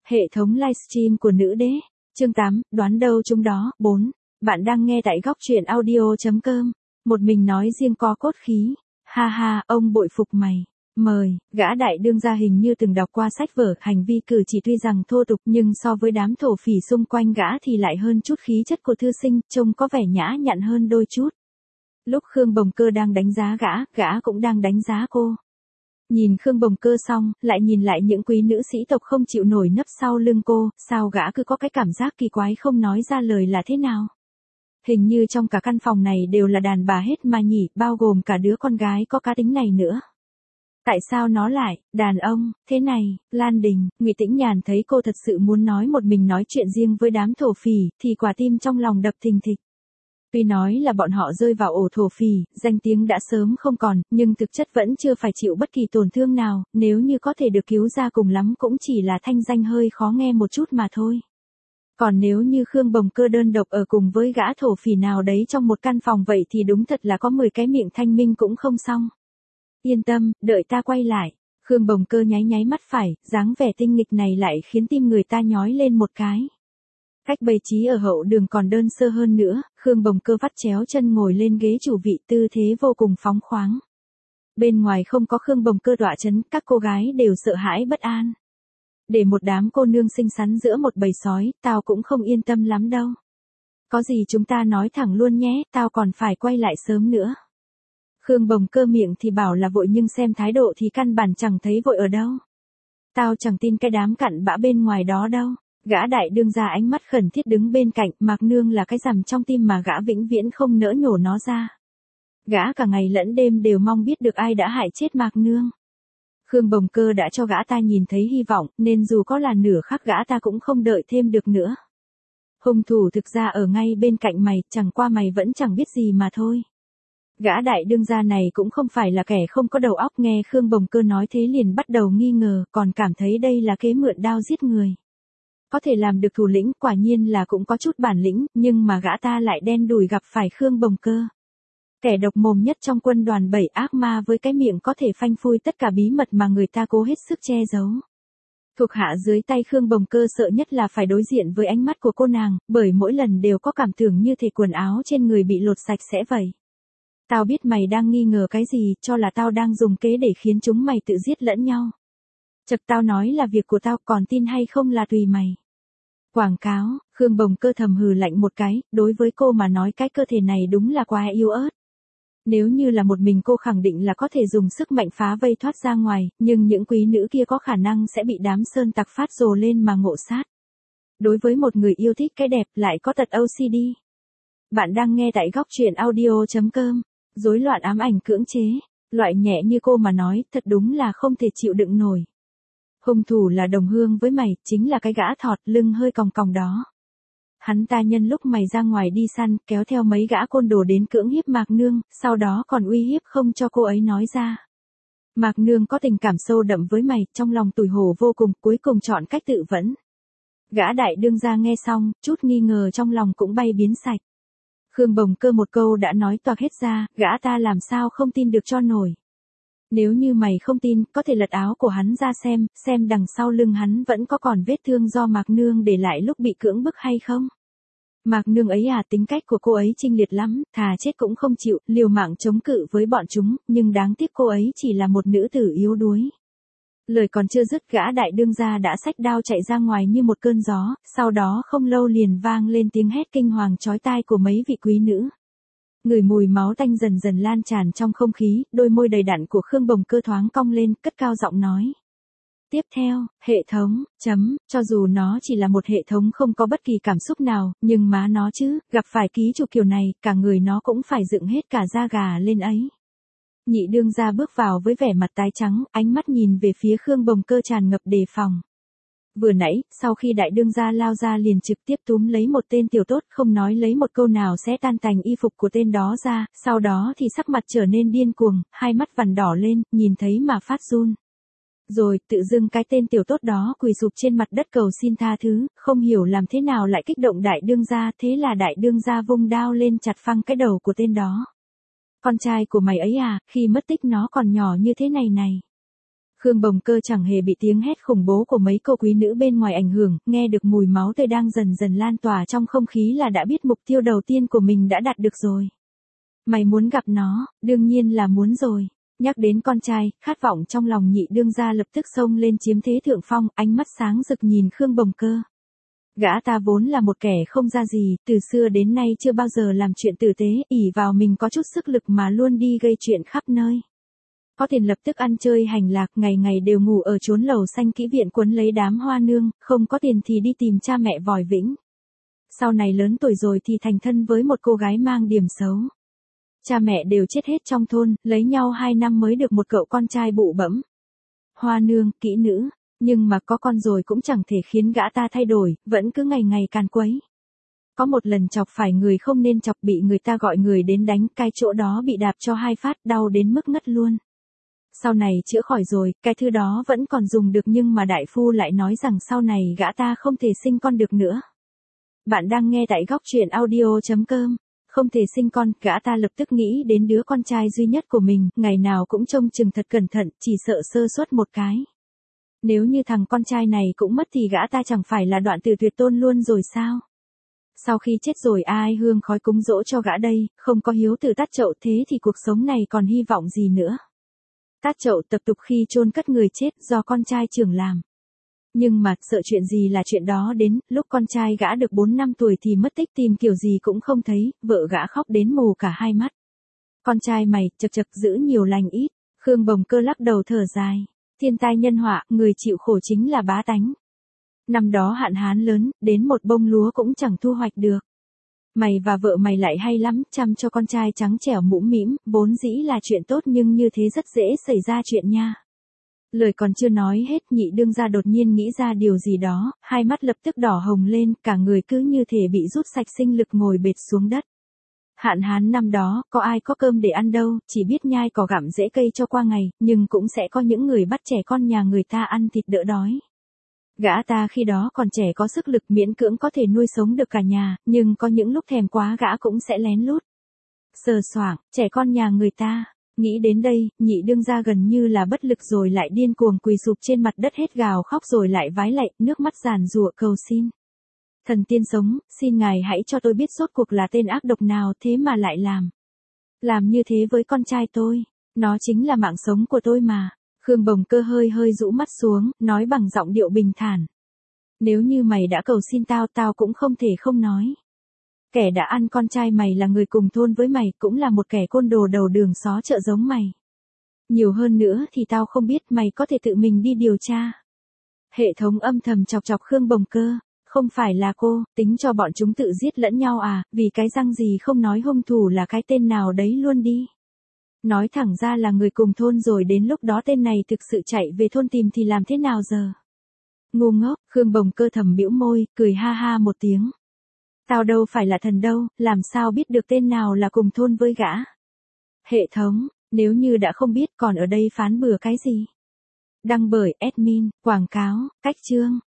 Hệ thống livestream của nữ đế. Chương 8, đoán đâu chúng đó. 4. Bạn đang nghe tại góc truyện audio.com. Một mình nói riêng có cốt khí. Ha ha, ông bội phục mày. Mời, gã đại đương gia hình như từng đọc qua sách vở, hành vi cử chỉ tuy rằng thô tục nhưng so với đám thổ phỉ xung quanh gã thì lại hơn chút khí chất của thư sinh, trông có vẻ nhã nhặn hơn đôi chút. Lúc Khương Bồng Cơ đang đánh giá gã cũng đang đánh giá cô. Nhìn Khương Bồng Cơ xong, lại nhìn lại những quý nữ sĩ tộc không chịu nổi nấp sau lưng cô, sao gã cứ có cái cảm giác kỳ quái không nói ra lời là thế nào. Hình như trong cả căn phòng này đều là đàn bà hết mà nhỉ, bao gồm cả đứa con gái có cá tính này nữa. Tại sao nó lại, đàn ông, thế này, Lan Đình, Ngụy Tĩnh Nhàn thấy cô thật sự muốn nói một mình nói chuyện riêng với đám thổ phỉ, thì quả tim trong lòng đập thình thịch. Tuy nói là bọn họ rơi vào ổ thổ phỉ, danh tiếng đã sớm không còn, nhưng thực chất vẫn chưa phải chịu bất kỳ tổn thương nào, nếu như có thể được cứu ra cùng lắm cũng chỉ là thanh danh hơi khó nghe một chút mà thôi. Còn nếu như Khương Bồng Cơ đơn độc ở cùng với gã thổ phỉ nào đấy trong một căn phòng vậy thì đúng thật là có 10 cái miệng thanh minh cũng không xong. Yên tâm, đợi ta quay lại. Khương Bồng Cơ nháy nháy mắt phải, dáng vẻ tinh nghịch này lại khiến tim người ta nhói lên một cái. Cách bày trí ở hậu đường còn đơn sơ hơn nữa, Khương Bồng Cơ vắt chéo chân ngồi lên ghế chủ vị, tư thế vô cùng phóng khoáng. Bên ngoài không có Khương Bồng Cơ tọa chấn, các cô gái đều sợ hãi bất an. Để một đám cô nương xinh xắn giữa một bầy sói, tao cũng không yên tâm lắm đâu. Có gì chúng ta nói thẳng luôn nhé, tao còn phải quay lại sớm nữa. Khương Bồng Cơ miệng thì bảo là vội nhưng xem thái độ thì căn bản chẳng thấy vội ở đâu. Tao chẳng tin cái đám cặn bã bên ngoài đó đâu. Gã đại đương gia ánh mắt khẩn thiết đứng bên cạnh, Mạc Nương là cái rằm trong tim mà gã vĩnh viễn không nỡ nhổ nó ra. Gã cả ngày lẫn đêm đều mong biết được ai đã hại chết Mạc Nương. Khương Bồng Cơ đã cho gã ta nhìn thấy hy vọng, nên dù có là nửa khắc gã ta cũng không đợi thêm được nữa. Hung thủ thực ra ở ngay bên cạnh mày, chẳng qua mày vẫn chẳng biết gì mà thôi. Gã đại đương gia này cũng không phải là kẻ không có đầu óc, nghe Khương Bồng Cơ nói thế liền bắt đầu nghi ngờ, còn cảm thấy đây là kế mượn đao giết người. Có thể làm được thủ lĩnh, quả nhiên là cũng có chút bản lĩnh, nhưng mà gã ta lại đen đủi gặp phải Khương Bồng Cơ. Kẻ độc mồm nhất trong quân đoàn 7 ác ma với cái miệng có thể phanh phui tất cả bí mật mà người ta cố hết sức che giấu. Thuộc hạ dưới tay Khương Bồng Cơ sợ nhất là phải đối diện với ánh mắt của cô nàng, bởi mỗi lần đều có cảm tưởng như thể quần áo trên người bị lột sạch sẽ vậy. Tao biết mày đang nghi ngờ cái gì, cho là tao đang dùng kế để khiến chúng mày tự giết lẫn nhau. Chật, tao nói là việc của tao, còn tin hay không là tùy mày. Quảng cáo, Khương Bồng Cơ thầm hừ lạnh một cái, đối với cô mà nói cái cơ thể này đúng là quá yếu ớt. Nếu như là một mình cô khẳng định là có thể dùng sức mạnh phá vây thoát ra ngoài, nhưng những quý nữ kia có khả năng sẽ bị đám sơn tặc phát rồ lên mà ngộ sát. Đối với một người yêu thích cái đẹp lại có tật OCD. Bạn đang nghe tại góc truyện audio.com. Rối loạn ám ảnh cưỡng chế, loại nhẹ như cô mà nói, thật đúng là không thể chịu đựng nổi. Hung thủ là đồng hương với mày, chính là cái gã thọt lưng hơi còng còng đó. Hắn ta nhân lúc mày ra ngoài đi săn, kéo theo mấy gã côn đồ đến cưỡng hiếp Mạc Nương, sau đó còn uy hiếp không cho cô ấy nói ra. Mạc Nương có tình cảm sâu đậm với mày, trong lòng tủi hổ vô cùng, cuối cùng chọn cách tự vẫn. Gã đại đương gia nghe xong, chút nghi ngờ trong lòng cũng bay biến sạch. Khương Bồng Cơ một câu đã nói toạc hết ra, gã ta làm sao không tin được cho nổi. Nếu như mày không tin, có thể lật áo của hắn ra xem đằng sau lưng hắn vẫn có còn vết thương do Mạc Nương để lại lúc bị cưỡng bức hay không. Mạc Nương ấy à, tính cách của cô ấy chinh liệt lắm, thà chết cũng không chịu, liều mạng chống cự với bọn chúng, nhưng đáng tiếc cô ấy chỉ là một nữ tử yếu đuối. Lời còn chưa dứt, gã đại đương gia đã xách đao chạy ra ngoài như một cơn gió, sau đó không lâu liền vang lên tiếng hét kinh hoàng chói tai của mấy vị quý nữ. Ngửi mùi máu tanh dần dần lan tràn trong không khí, đôi môi đầy đặn của Khương Bồng Cơ thoáng cong lên, cất cao giọng nói. Tiếp theo, hệ thống, cho dù nó chỉ là một hệ thống không có bất kỳ cảm xúc nào, nhưng má nó chứ, gặp phải ký chủ kiểu này, cả người nó cũng phải dựng hết cả da gà lên ấy. Nhị đương gia bước vào với vẻ mặt tái trắng, ánh mắt nhìn về phía Khương Bồng Cơ tràn ngập đề phòng. Vừa nãy, sau khi đại đương gia lao ra liền trực tiếp túm lấy một tên tiểu tốt, không nói lấy một câu nào sẽ tan tành y phục của tên đó ra, sau đó thì sắc mặt trở nên điên cuồng, hai mắt vằn đỏ lên, nhìn thấy mà phát run. Rồi, tự dưng cái tên tiểu tốt đó quỳ sụp trên mặt đất cầu xin tha thứ, không hiểu làm thế nào lại kích động đại đương gia, thế là đại đương gia vung đao lên chặt phăng cái đầu của tên đó. Con trai của mày ấy à, khi mất tích nó còn nhỏ như thế này này. Khương Bồng Cơ chẳng hề bị tiếng hét khủng bố của mấy cô quý nữ bên ngoài ảnh hưởng, nghe được mùi máu tươi đang dần dần lan tỏa trong không khí là đã biết mục tiêu đầu tiên của mình đã đạt được rồi. Mày muốn gặp nó, đương nhiên là muốn rồi. Nhắc đến con trai, khát vọng trong lòng nhị đương gia lập tức xông lên chiếm thế thượng phong, ánh mắt sáng rực nhìn Khương Bồng Cơ. Gã ta vốn là một kẻ không ra gì, từ xưa đến nay chưa bao giờ làm chuyện tử tế, ỷ vào mình có chút sức lực mà luôn đi gây chuyện khắp nơi. Có tiền lập tức ăn chơi hành lạc, ngày ngày đều ngủ ở chốn lầu xanh kỹ viện quấn lấy đám hoa nương, không có tiền thì đi tìm cha mẹ vòi vĩnh. Sau này lớn tuổi rồi thì thành thân với một cô gái mang điểm xấu. Cha mẹ đều chết hết trong thôn, lấy nhau 2 năm mới được một cậu con trai bụ bẫm. Hoa nương, kỹ nữ, nhưng mà có con rồi cũng chẳng thể khiến gã ta thay đổi, vẫn cứ ngày ngày càn quấy. Có một lần chọc phải người không nên chọc, bị người ta gọi người đến đánh, cái chỗ đó bị đạp cho 2 phát, đau đến mức ngất luôn. Sau này chữa khỏi rồi, cái thứ đó vẫn còn dùng được, nhưng mà đại phu lại nói rằng sau này gã ta không thể sinh con được nữa. Bạn đang nghe tại góc truyện audio.com. Không thể sinh con, gã ta lập tức nghĩ đến đứa con trai duy nhất của mình, ngày nào cũng trông chừng thật cẩn thận, chỉ sợ sơ suất một cái. Nếu như thằng con trai này cũng mất thì gã ta chẳng phải là đoạn tử tuyệt tôn luôn rồi sao? Sau khi chết rồi ai hương khói cúng dỗ cho gã đây, không có hiếu tử tát chậu, thế thì cuộc sống này còn hy vọng gì nữa? Tát chậu tập tục khi chôn cất người chết do con trai trưởng làm. Nhưng mà, sợ chuyện gì là chuyện đó đến, lúc con trai gã được 4 năm tuổi thì mất tích, tìm kiểu gì cũng không thấy, vợ gã khóc đến mù cả 2 mắt. Con trai mày, chật chật, giữ nhiều lành ít. Khương Bồng Cơ lắc đầu thở dài. Thiên tai nhân họa, người chịu khổ chính là bá tánh. Năm đó hạn hán lớn, đến một bông lúa cũng chẳng thu hoạch được. Mày và vợ mày lại hay lắm, chăm cho con trai trắng trẻo mũm mĩm, vốn dĩ là chuyện tốt nhưng như thế rất dễ xảy ra chuyện nha. Lời còn chưa nói hết, nhị đương gia đột nhiên nghĩ ra điều gì đó, hai mắt lập tức đỏ hồng lên, cả người cứ như thể bị rút sạch sinh lực, ngồi bệt xuống đất. Hạn hán năm đó, có ai có cơm để ăn đâu, chỉ biết nhai cỏ gặm rễ cây cho qua ngày, nhưng cũng sẽ có những người bắt trẻ con nhà người ta ăn thịt đỡ đói. Gã ta khi đó còn trẻ có sức lực miễn cưỡng có thể nuôi sống được cả nhà, nhưng có những lúc thèm quá gã cũng sẽ lén lút sờ soạng, trẻ con nhà người ta. Nghĩ đến đây, nhị đương gia gần như là bất lực rồi lại điên cuồng quỳ sụp trên mặt đất hết gào khóc rồi lại vái lạy, nước mắt giàn giụa cầu xin. Thần tiên sống, xin ngài hãy cho tôi biết rốt cuộc là tên ác độc nào thế mà lại làm như thế với con trai tôi. Nó chính là mạng sống của tôi mà. Khương Bồng Cơ hơi hơi rũ mắt xuống, nói bằng giọng điệu bình thản. Nếu như mày đã cầu xin tao cũng không thể không nói. Kẻ đã ăn con trai mày là người cùng thôn với mày, cũng là một kẻ côn đồ đầu đường xó chợ giống mày. Nhiều hơn nữa thì tao không biết, mày có thể tự mình đi điều tra. Hệ thống âm thầm chọc chọc Khương Bồng Cơ. Không phải là cô, tính cho bọn chúng tự giết lẫn nhau à, vì cái răng gì không nói hung thủ là cái tên nào đấy luôn đi. Nói thẳng ra là người cùng thôn rồi đến lúc đó tên này thực sự chạy về thôn tìm thì làm thế nào giờ? Ngu ngốc, Khương Bồng Cơ thầm bĩu môi, cười ha ha một tiếng. Tao đâu phải là thần đâu, làm sao biết được tên nào là cùng thôn với gã? Hệ thống, nếu như đã không biết còn ở đây phán bừa cái gì? Đăng bởi admin, quảng cáo, cách chương.